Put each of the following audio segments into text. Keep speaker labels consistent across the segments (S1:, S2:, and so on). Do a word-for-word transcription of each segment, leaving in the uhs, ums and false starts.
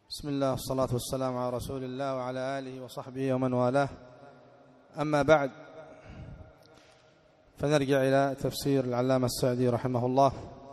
S1: بسم الله والصلاة والسلام على رسول الله وعلى آله وصحبه ومن والاه. أما بعد، فنرجع إلى تفسير العلامة السعدي رحمه الله.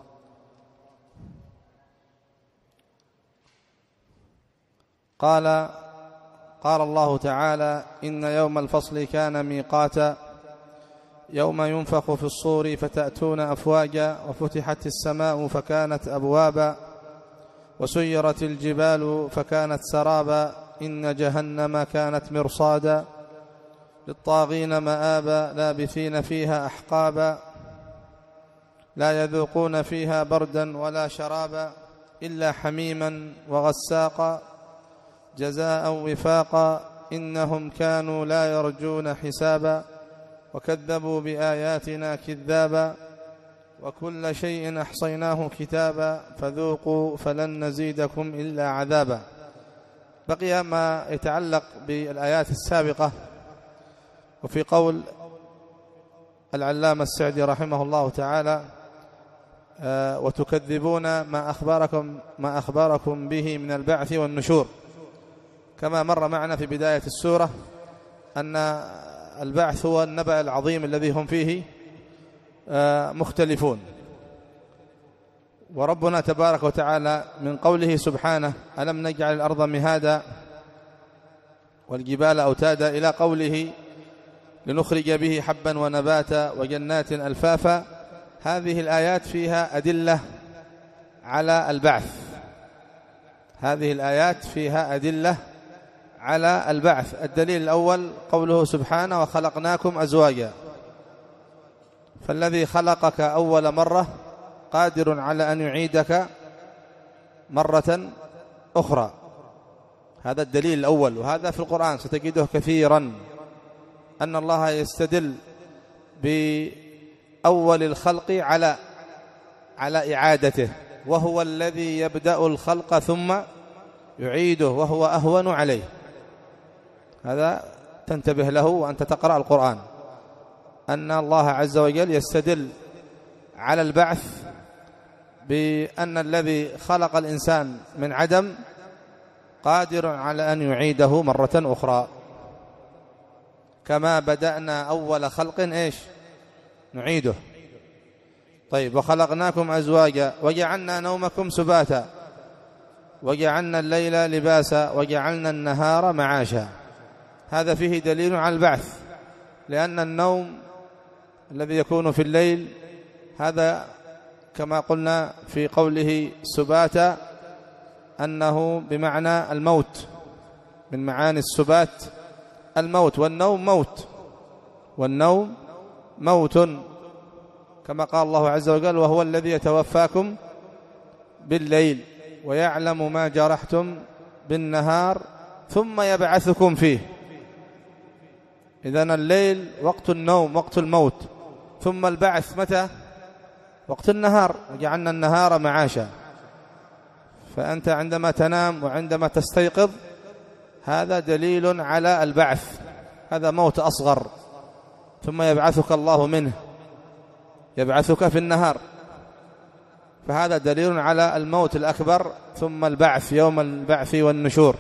S1: قال قال الله تعالى: إن يوم الفصل كان ميقاتا يوم ينفخ في الصور فتأتون أفواجا وفتحت السماء فكانت أبوابا وسيرت الجبال فكانت سرابا إن جهنم كانت مرصادا للطاغين مآبا لابثين فيها أحقابا لا يذوقون فيها بردا ولا شرابا إلا حميما وغساقا جزاء وفاقا إنهم كانوا لا يرجون حسابا وكذبوا بآياتنا كذابا وكل شيء أحصيناه كتابا فذوقوا فلن نزيدكم إلا عذابا. بقي ما يتعلق بالآيات السابقة، وفي قول العلامة السعدي رحمه الله تعالى: آه وتكذبون ما أخبركم, ما أخبركم به من البعث والنشور. كما مر معنا في بداية السورة أن البعث هو النبأ العظيم الذي هم فيه مختلفون، وربنا تبارك وتعالى من قوله سبحانه: ألم نجعل الأرض مهادا والجبال أوتادا، إلى قوله: لنخرج به حبا ونباتا وجنات ألفافا. هذه الآيات فيها أدلة على البعث، هذه الآيات فيها أدلة على البعث. الدليل الأول قوله سبحانه: وخلقناكم أزواجا، فالذي خلقك أول مرة قادر على أن يعيدك مرة أخرى. هذا الدليل الأول، وهذا في القرآن ستجده كثيرا، أن الله يستدل بأول الخلق على على إعادته، وهو الذي يبدأ الخلق ثم يعيده وهو أهون عليه. هذا تنتبه له وأنت تقرأ القرآن، أن الله عز وجل يستدل على البعث بأن الذي خلق الإنسان من عدم قادر على أن يعيده مرة أخرى. كما بدأنا أول خلق إيش نعيده. طيب: وخلقناكم أزواجا وجعلنا نومكم سباتا وجعلنا الليل لباسا وجعلنا النهار معاشا. هذا فيه دليل على البعث، لأن النوم الذي يكون في الليل هذا كما قلنا في قوله سباتا أنه بمعنى الموت، من معاني السبات الموت، والنوم موت، والنوم موت، كما قال الله عز وجل: وهو الذي يتوفاكم بالليل ويعلم ما جرحتم بالنهار ثم يبعثكم فيه. إذن الليل وقت النوم وقت الموت، ثم البعث متى؟ وقت النهار، وجعلنا النهار معاشا. فأنت عندما تنام وعندما تستيقظ هذا دليل على البعث، هذا موت أصغر، ثم يبعثك الله منه، يبعثك في النهار، فهذا دليل على الموت الأكبر، ثم البعث يوم البعث والنشور.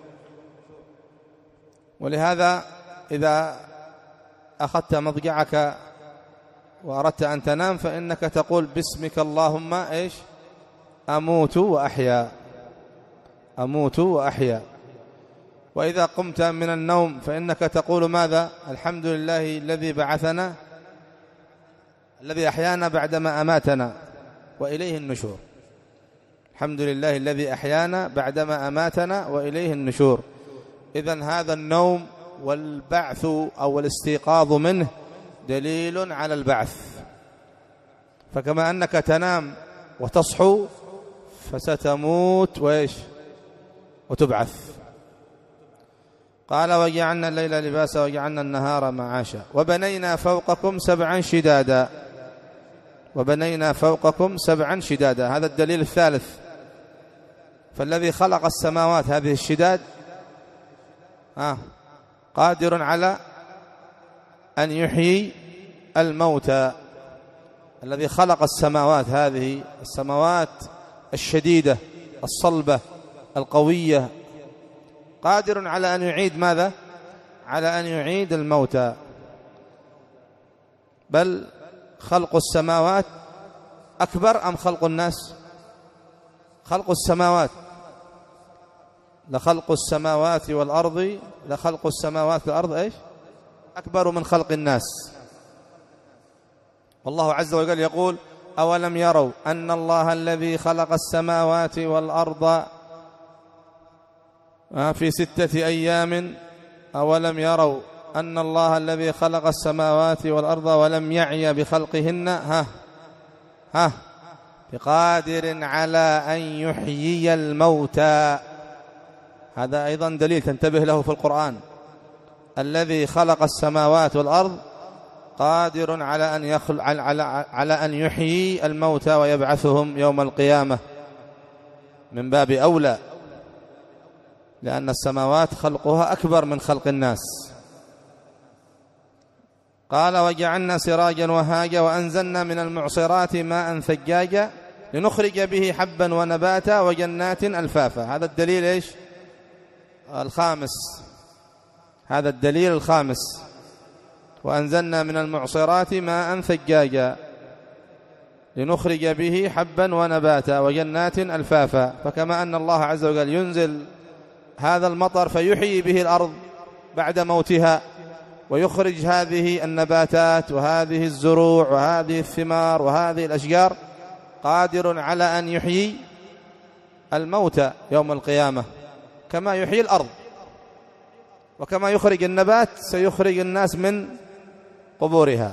S1: ولهذا إذا أخذت مضجعك وأردت أن تنام فإنك تقول: باسمك اللهم إيش أموت وأحيا، أموت وأحيا. وإذا قمت من النوم فإنك تقول ماذا؟ الحمد لله الذي بعثنا، الذي أحيانا بعدما أماتنا وإليه النشور. الحمد لله الذي أحيانا بعدما أماتنا وإليه النشور. إذن هذا النوم والبعث أو الاستيقاظ منه دليل على البعث. فكما أنك تنام وتصحو فستموت وإيش وتبعث. قال: وجعلنا الليل لباسا وجعلنا النهار معاشا وبنينا فوقكم سبعا شدادا، وبنينا فوقكم سبعا شدادا. هذا الدليل الثالث. فالذي خلق السماوات هذه الشداد آه قادر على أن يحيي الموتى. الذي خلق السماوات هذه السماوات الشديدة الصلبة القوية، قادر على أن يعيد ماذا؟ على أن يعيد الموتى. بل خلق السماوات أكبر أم خلق الناس؟ خلق السماوات، لخلق السماوات والأرض لخلق السماوات والأرض إيش؟ أكبر من خلق الناس. والله عز وجل يقول: أولم يروا أن الله الذي خلق السماوات والأرض في ستة أيام أولم يروا أن الله الذي خلق السماوات والأرض ولم يعي بخلقهن ها ها بقادر على أن يحيي الموتى. هذا أيضا دليل تنتبه له في القرآن. الذي خلق السماوات والأرض قادر على أن يخلق على على أن يحيي الموتى ويبعثهم يوم القيامة، من باب أولى، لأن السماوات خلقها أكبر من خلق الناس. قال: وجعلنا سراجا وهاجا وأنزلنا من المعصرات ماء ثجاجا لنخرج به حبا ونباتا وجنات ألفافا. هذا الدليل إيش؟ الخامس. هذا الدليل الخامس: وأنزلنا من المعصرات ماء ثجاجا لنخرج به حبا ونباتا وجنات ألفافا. فكما أن الله عز وجل ينزل هذا المطر فيحيي به الأرض بعد موتها ويخرج هذه النباتات وهذه الزروع وهذه الثمار وهذه الأشجار، قادر على أن يحيي الموتى يوم القيامة كما يحيي الأرض. وكما يخرج النبات سيخرج الناس من قبورها.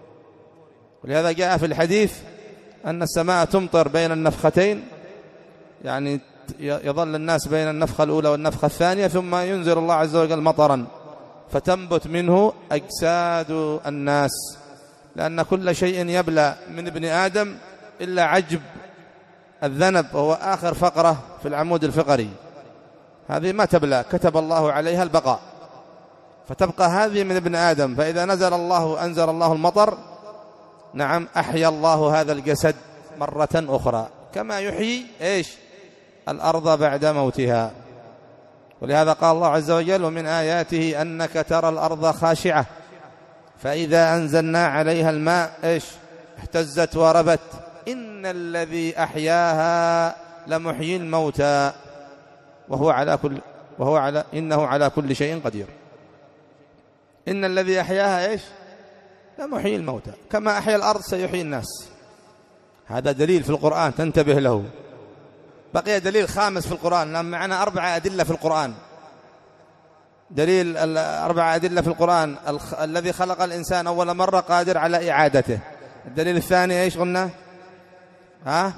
S1: ولهذا جاء في الحديث أن السماء تمطر بين النفختين، يعني يظل الناس بين النفخة الأولى والنفخة الثانية، ثم ينزل الله عز وجل مطرا فتنبت منه أجساد الناس، لأن كل شيء يبلى من ابن آدم إلا عجب الذنب، وهو آخر فقرة في العمود الفقري. هذه ما تبلى، كتب الله عليها البقاء، فتبقى هذه من ابن آدم. فإذا نزل الله أنزل الله المطر، نعم، أحيا الله هذا الجسد مرة أخرى كما يحيي إيش؟ الأرض بعد موتها. ولهذا قال الله عز وجل: ومن آياته أنك ترى الأرض خاشعة فإذا أنزلنا عليها الماء إيش؟ اهتزت وربت إن الذي أحياها لمحيي الموتى وهو على كل وهو على إنه على كل شيء قدير. إن الذي أحياها إيش؟ لمحيي الموتى، كما أحيا الأرض سيحيي الناس. هذا دليل في القرآن تنتبه له. بقي دليل خامس في القرآن، لأن معنا أربعة أدلة في القرآن. دليل أربعة أدلة في القرآن: الذي خلق الإنسان أول مرة قادر على إعادته. الدليل الثاني إيش قلنا؟ ها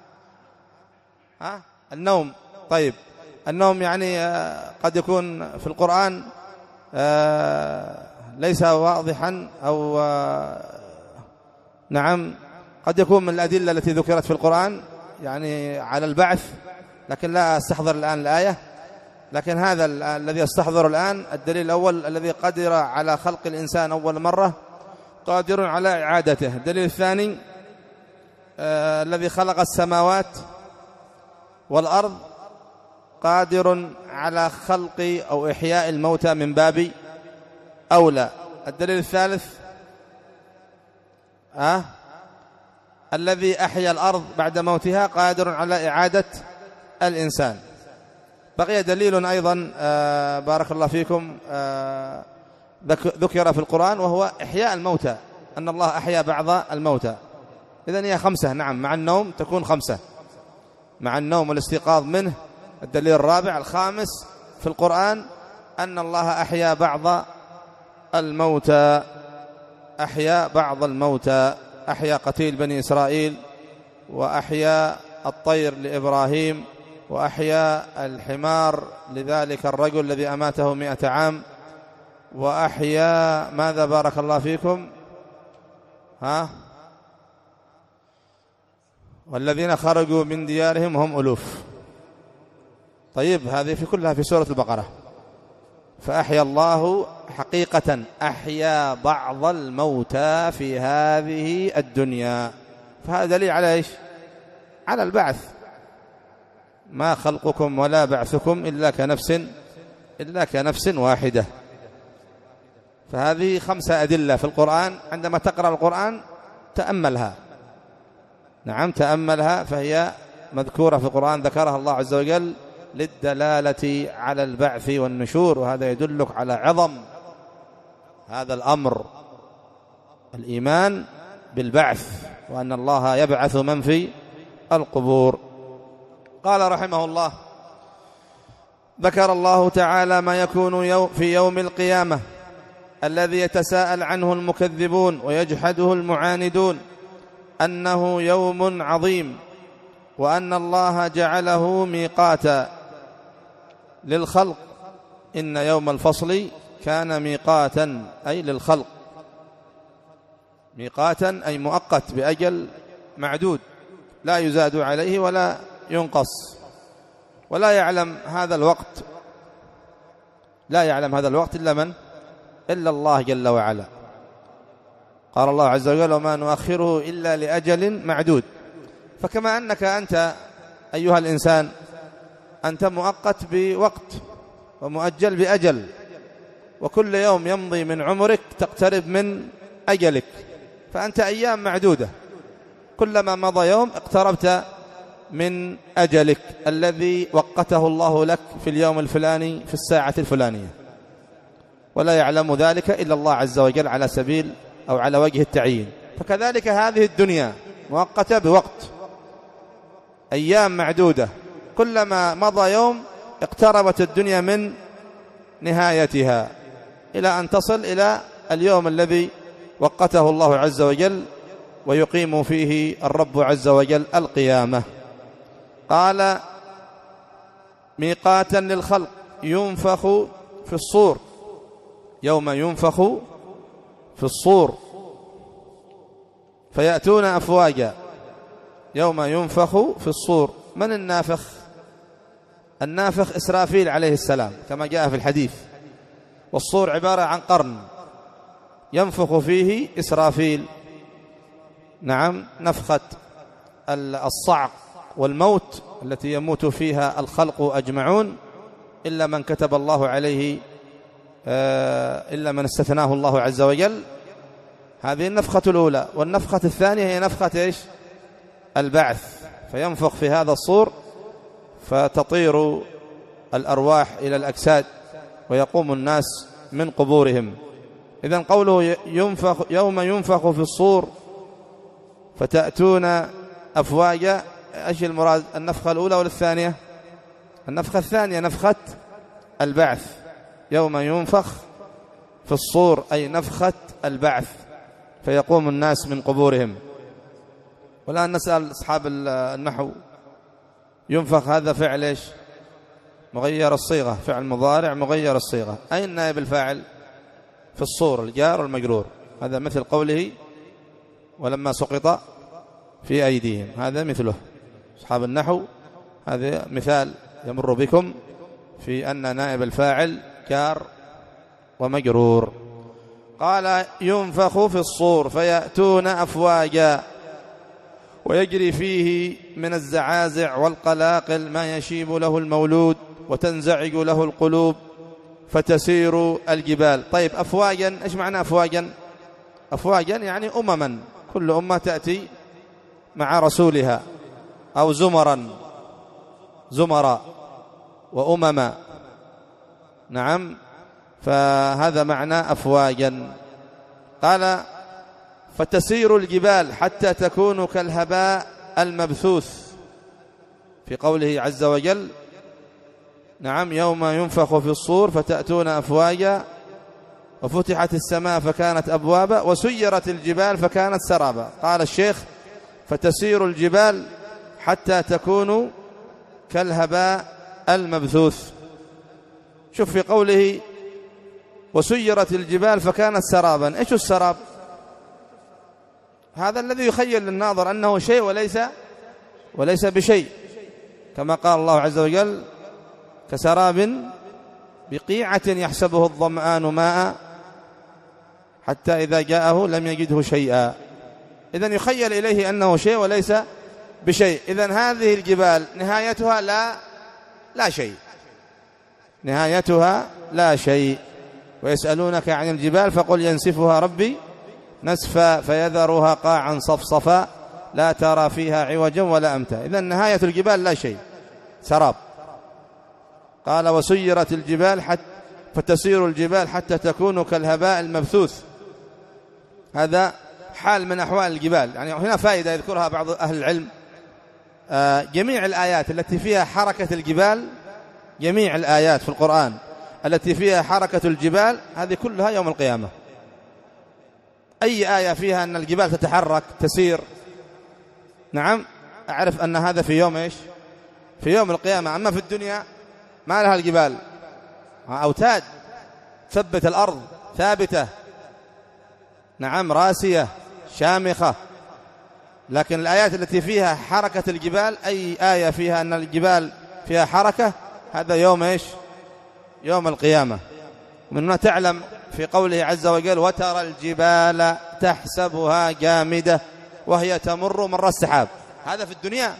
S1: ها النوم. طيب، النوم يعني قد يكون في القرآن ليس واضحا، أو نعم قد يكون من الأدلة التي ذكرت في القرآن يعني على البعث، لكن لا أستحضر الآن الآية. لكن هذا الذي أستحضر الآن الدليل الأول: الذي قدر على خلق الإنسان أول مرة قادر على إعادته. الدليل الثاني: آه الذي خلق السماوات والأرض قادر على خلق أو إحياء الموتى من باب أولى. الدليل الثالث: آه الذي أحيا الأرض بعد موتها قادر على إعادة الإنسان. بقي دليل أيضا آه بارك الله فيكم آه ذكر في القرآن، وهو إحياء الموتى، أن الله أحيا بعض الموتى. إذن هي خمسة، نعم، مع النوم تكون خمسة، مع النوم والاستيقاظ منه. الدليل الرابع الخامس في القرآن أن الله أحيا بعض الموتى، أحيا بعض الموتى، أحيا قتيل بني إسرائيل، وأحيا الطير لإبراهيم، وأحيا الحمار لذلك الرجل الذي أماته مئة عام، وأحيا ماذا بارك الله فيكم؟ ها والذين خرجوا من ديارهم هم ألوف. طيب، هذه في كلها في سورة البقرة. فأحيا الله حقيقة أحيا بعض الموتى في هذه الدنيا. فهذا دليل على إيش؟ على البعث. ما خلقكم ولا بعثكم إلا كنفس إلا كنفس واحدة. فهذه خمسة أدلة في القرآن، عندما تقرأ القرآن تأملها. نعم تأملها، فهي مذكورة في القرآن، ذكرها الله عز وجل للدلالة على البعث والنشور، وهذا يدلك على عظم هذا الأمر، الإيمان بالبعث، وأن الله يبعث من في القبور. قال رحمه الله: ذكر الله تعالى ما يكون في يوم القيامة الذي يتساءل عنه المكذبون ويجحده المعاندون، أنه يوم عظيم، وأن الله جعله ميقاتا للخلق. إن يوم الفصل كان ميقاتا أي للخلق، ميقاتا أي مؤقت بأجل معدود لا يزاد عليه ولا ينقص، ولا يعلم هذا الوقت لا يعلم هذا الوقت إلا من؟ إلا الله جل وعلا. قال الله عز وجل: وما نؤخره إلا لأجل معدود. فكما أنك أنت أيها الإنسان أنت مؤقت بوقت ومؤجل بأجل، وكل يوم يمضي من عمرك تقترب من أجلك، فأنت أيام معدودة، كلما مضى يوم اقتربت من أجلك الذي وقته الله لك في اليوم الفلاني في الساعة الفلانية، ولا يعلم ذلك إلا الله عز وجل على سبيل أو على وجه التعيين. فكذلك هذه الدنيا مؤقتة بوقت، أيام معدودة، كلما مضى يوم اقتربت الدنيا من نهايتها إلى أن تصل إلى اليوم الذي وقته الله عز وجل ويقيم فيه الرب عز وجل القيامة. قال: ميقاتا للخلق، ينفخ في الصور، يوم ينفخ في الصور فيأتون أفواجا، يوم ينفخ في الصور. من النافخ؟ النافخ إسرافيل عليه السلام كما جاء في الحديث، والصور عبارة عن قرن ينفخ فيه إسرافيل. نعم، نفخة الصعق والموت التي يموت فيها الخلق أجمعون إلا من كتب الله عليه، إلا من استثناه الله عز وجل. هذه النفخة الأولى. والنفخة الثانية هي نفخة إيش؟ البعث، فينفخ في هذا الصور فتطير الأرواح إلى الأجساد ويقوم الناس من قبورهم. إذن قوله ينفخ يوم ينفخ في الصور فتأتون أفواجا، إيش المراد؟ النفخة الأولى ولا الثانية؟ النفخة الثانية، نفخة البعث. يوم ينفخ في الصور أي نفخة البعث، فيقوم الناس من قبورهم. والآن نسأل أصحاب النحو، ينفخ هذا فعل إيش؟ مغير الصيغة، فعل مضارع مغير الصيغة. أين نائب الفاعل؟ في الصور، الجار والمجرور. هذا مثل قوله ولما سقط في أيديهم، هذا مثله. أصحاب النحو هذا مثال يمر بكم في أن نائب الفاعل جار ومجرور. قال: ينفخ في الصور فيأتون أفواجا، ويجري فيه من الزعازع والقلاقل ما يشيب له المولود وتنزعج له القلوب فتسير الجبال. طيب، أفواجا، إيش معنى أفواجا؟ أفواجا يعني أمما، كل أمة تأتي مع رسولها، أو زمرا، زمرا وأمما. نعم، فهذا معنى أفواجا. قال: فتسير الجبال حتى تكون كالهباء المبثوث، في قوله عز وجل: نعم، يوم ينفخ في الصور فتأتون أفواجا وفتحت السماء فكانت أبوابا وسيرت الجبال فكانت سرابا. قال الشيخ: فتسير الجبال حتى تكون كالهباء المبثوث. شوف في قوله وسيرت الجبال فكانت سرابا، إيش السراب؟ هذا الذي يخيل للناظر أنه شيء وليس وليس بشيء، كما قال الله عز وجل: كسراب بقيعة يحسبه الظمآن ماء حتى إذا جاءه لم يجده شيئا. إذن يخيل إليه أنه شيء وليس بشيء. إذن هذه الجبال نهايتها لا لا شيء، نهايتها لا شيء. ويسألونك عن الجبال فقل ينسفها ربي نسفا فيذرها قاعا صفصفا لا ترى فيها عوجا ولا أمتا. إذن نهاية الجبال لا شيء، سراب. قال وسيرت الجبال حتى فتسير الجبال حتى تكون كالهباء المبثوث. هذا حال من أحوال الجبال. يعني هنا فائدة يذكرها بعض أهل العلم، آه جميع الآيات التي فيها حركة الجبال، جميع الآيات في القرآن التي فيها حركة الجبال هذه كلها يوم القيامة. أي آية فيها أن الجبال تتحرك تسير، نعم، أعرف أن هذا في يوم إيش؟ في يوم القيامة. أما في الدنيا ما لها الجبال، أوتاد ثبت الأرض ثابتة، نعم، راسية شامخة. لكن الآيات التي فيها حركة الجبال، أي آية فيها أن الجبال فيها حركة، هذا يوم إيش؟ يوم القيامة. ومن هنا تعلم في قوله عز وجل وترى الجبال تحسبها جامدة وهي تمر مر السحاب، هذا في الدنيا.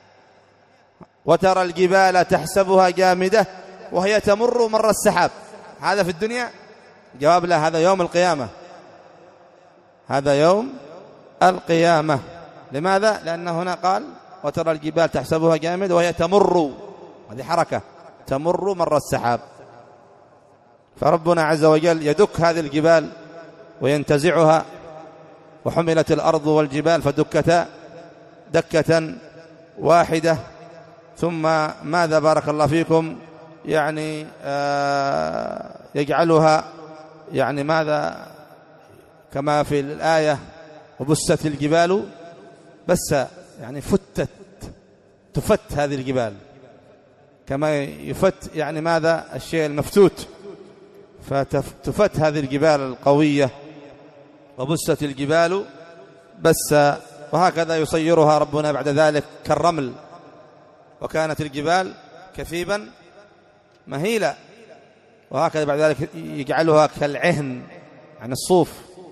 S1: وترى الجبال تحسبها جامدة وهي تمر مر السحاب، هذا في الدنيا. جواب لا، هذا يوم القيامة، هذا يوم القيامة. لماذا؟ لأن هنا قال وترى الجبال تحسبها جامدة وهي تمر، هذه حركة، تمر مر السحاب. فربنا عز وجل يدك هذه الجبال وينتزعها. وحملت الأرض والجبال فدكتا دكة واحدة. ثم ماذا بارك الله فيكم؟ يعني آه يجعلها يعني ماذا كما في الآية وبست الجبال بس، يعني فتت، تفت هذه الجبال كما يفت يعني ماذا الشيء المفتوت، فتفت هذه الجبال القوية وبست الجبال بس. وهكذا يصيرها ربنا بعد ذلك كالرمل. وكانت الجبال كثيبا مهيلة. وهكذا بعد ذلك يجعلها كالعهن، عن الصوف،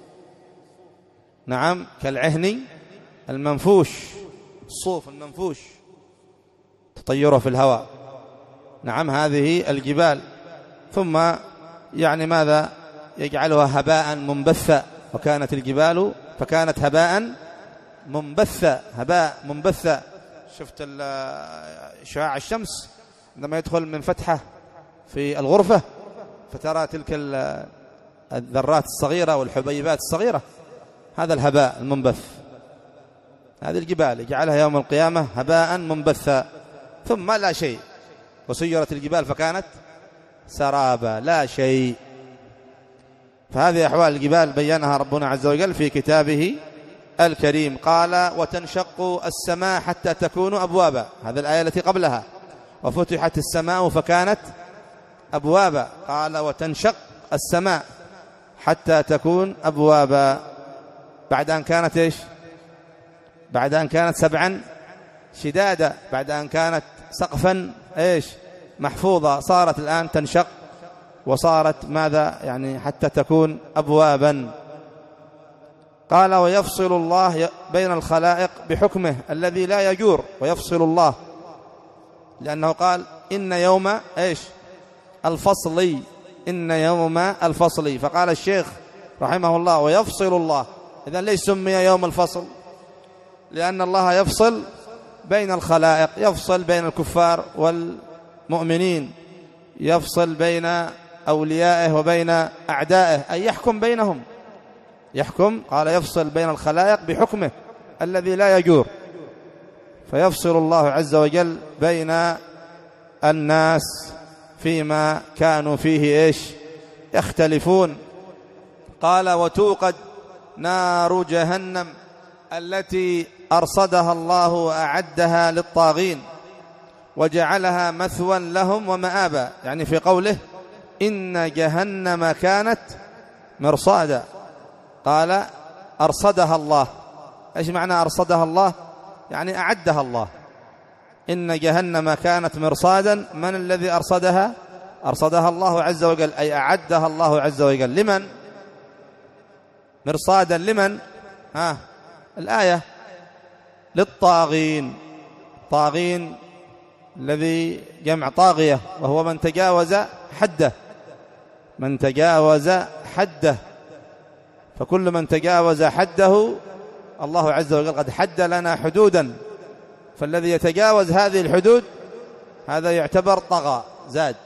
S1: نعم، كالعهن المنفوش، الصوف المنفوش تطيره في الهواء، نعم، هذه الجبال. ثم يعني ماذا يجعلها هباء منبثا. وكانت الجبال فكانت هباء منبثا، هباء منبثا. شفت شعاع الشمس عندما يدخل من فتحة في الغرفة فترى تلك الذرات الصغيرة والحبيبات الصغيرة، هذا الهباء المنبث. هذه الجبال يجعلها يوم القيامة هباء منبثا. ثم لا شيء. وسيرت الجبال فكانت سرابا، لا شيء. فهذه أحوال الجبال بينها ربنا عز وجل في كتابه الكريم. قال وتنشق السماء حتى تكون أبوابا، هذه الآية التي قبلها. وفتحت السماء فكانت أبوابا. قال وتنشق السماء حتى تكون أبوابا، بعد أن كانت إيش؟ بعد أن كانت سبعا شدادا، بعد أن كانت سقفا إيش؟ محفوظة، صارت الآن تنشق وصارت ماذا؟ يعني حتى تكون أبوابا. قال ويفصل الله بين الخلائق بحكمه الذي لا يجور. ويفصل الله لأنه قال إن يوم إيش؟ الفصل، إن يوم الفصل. فقال الشيخ رحمه الله ويفصل الله. إذن ليس سمي يوم الفصل؟ لأن الله يفصل بين الخلائق، يفصل بين الكفار والمؤمنين، يفصل بين أوليائه وبين أعدائه، أي يحكم بينهم، يحكم. قال يفصل بين الخلائق بحكمه الذي لا يجور. فيفصل الله عز وجل بين الناس فيما كانوا فيه إيش؟ يختلفون. قال وتوقد نار جهنم التي أرصدها الله وأعدها للطاغين وجعلها مثوى لهم ومآبا. يعني في قوله إن جهنم كانت مرصادا، قال أرصدها الله. إيش معنى أرصدها الله؟ يعني أعدها الله. إن جهنم كانت مرصادا، من الذي أرصدها؟ أرصدها الله عز وجل، أي أعدها الله عز وجل. لمن؟ مرصادا لمن؟ ها الآية للطاغين. طاغين الذي جمع طاغية، وهو من تجاوز حده، من تجاوز حده. فكل من تجاوز حده الله عز وجل قد حد لنا حدودا، فالذي يتجاوز هذه الحدود هذا يعتبر طغى زاد.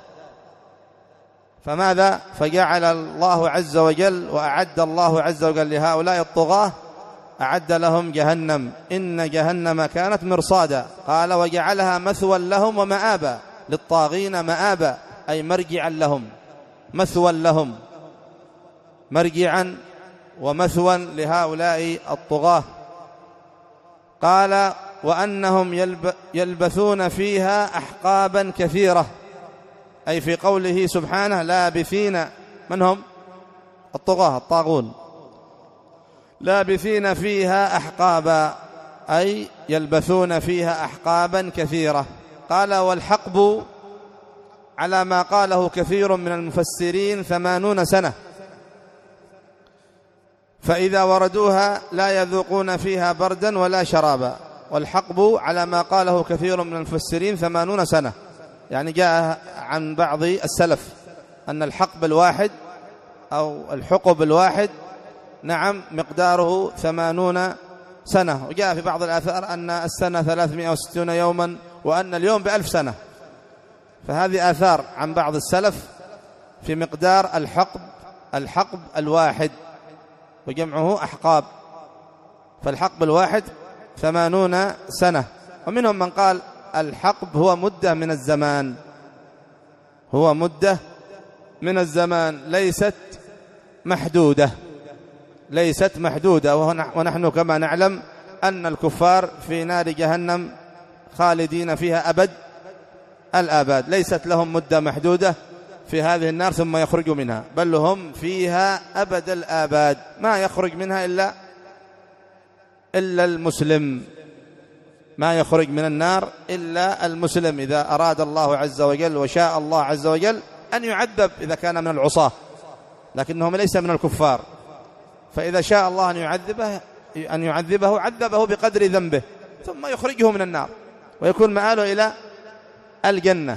S1: فماذا؟ فجعل الله عز وجل وأعد الله عز وجل لهؤلاء الطغاة، أعد لهم جهنم، إن جهنم كانت مرصادا. قال وجعلها مثوى لهم ومآبا، للطاغين مآبا أي مرجعا لهم، مثوى لهم، مرجعا ومثوى لهؤلاء الطغاة. قال وأنهم يلب يلبثون فيها أحقابا كثيرة، أي في قوله سبحانه لابثين، من هم؟ الطغاة الطاغون، لابثين فيها أحقابا أي يلبثون فيها أحقابا كثيرة. قال والحقب على ما قاله كثير من المفسرين ثمانون سنة، فإذا وردوها لا يذوقون فيها بردا ولا شرابا. والحقب على ما قاله كثير من المفسرين ثمانون سنة، يعني جاء عن بعض السلف أن الحقب الواحد أو الحقب الواحد نعم مقداره ثمانون سنة، وجاء في بعض الآثار أن السنة ثلاثمائة وستون يوما وأن اليوم بألف سنة. فهذه آثار عن بعض السلف في مقدار الحقب الحقب الواحد، وجمعه أحقاب، فالحقب الواحد ثمانون سنة. ومنهم من قال الحقب هو مدة من الزمان، هو مدة من الزمان ليست محدودة، ليست محدودة. ونحن كما نعلم أن الكفار في نار جهنم خالدين فيها أبد الآباد، ليست لهم مدة محدودة في هذه النار ثم يخرجوا منها، بل هم فيها أبد الآباد، ما يخرج منها إلا إلا المسلم، ما يخرج من النار إلا المسلم إذا أراد الله عز وجل وشاء الله عز وجل أن يعذب إذا كان من العصاة، لكنهم ليس من الكفار، فإذا شاء الله أن يعذبه أن يعذبه عذبه بقدر ذنبه ثم يخرجه من النار ويكون مآله إلى الجنة.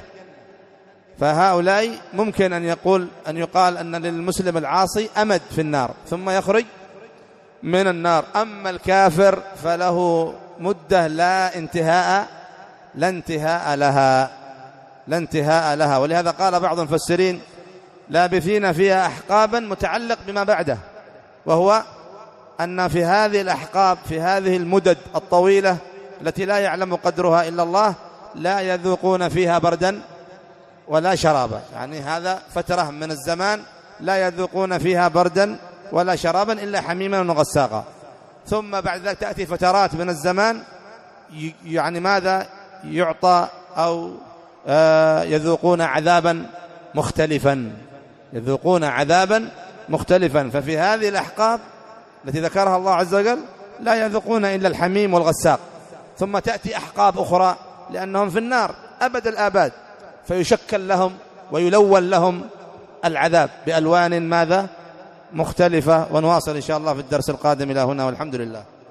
S1: فهؤلاء ممكن أن يقول أن يقال أن للمسلم العاصي أمد في النار ثم يخرج من النار، أما الكافر فله مدة لا انتهاء لا انتهاء لها لا انتهاء لها. ولهذا قال بعض المفسرين لابثين فيها أحقابا متعلق بما بعده، وهو أن في هذه الأحقاب في هذه المدد الطويلة التي لا يعلم قدرها إلا الله لا يذوقون فيها بردا ولا شرابا، يعني هذا فترة من الزمان لا يذوقون فيها بردا ولا شرابا إلا حميما وغساقا. ثم بعد ذلك تأتي فترات من الزمان يعني ماذا يعطى أو يذوقون عذابا مختلفا، يذوقون عذابا مختلفا. ففي هذه الأحقاب التي ذكرها الله عز وجل لا يذوقون إلا الحميم والغساق. ثم تأتي أحقاب أخرى لأنهم في النار أبد الآباد، فيشكل لهم ويلون لهم العذاب بألوان ماذا مختلفة. ونواصل إن شاء الله في الدرس القادم إلى هنا، والحمد لله.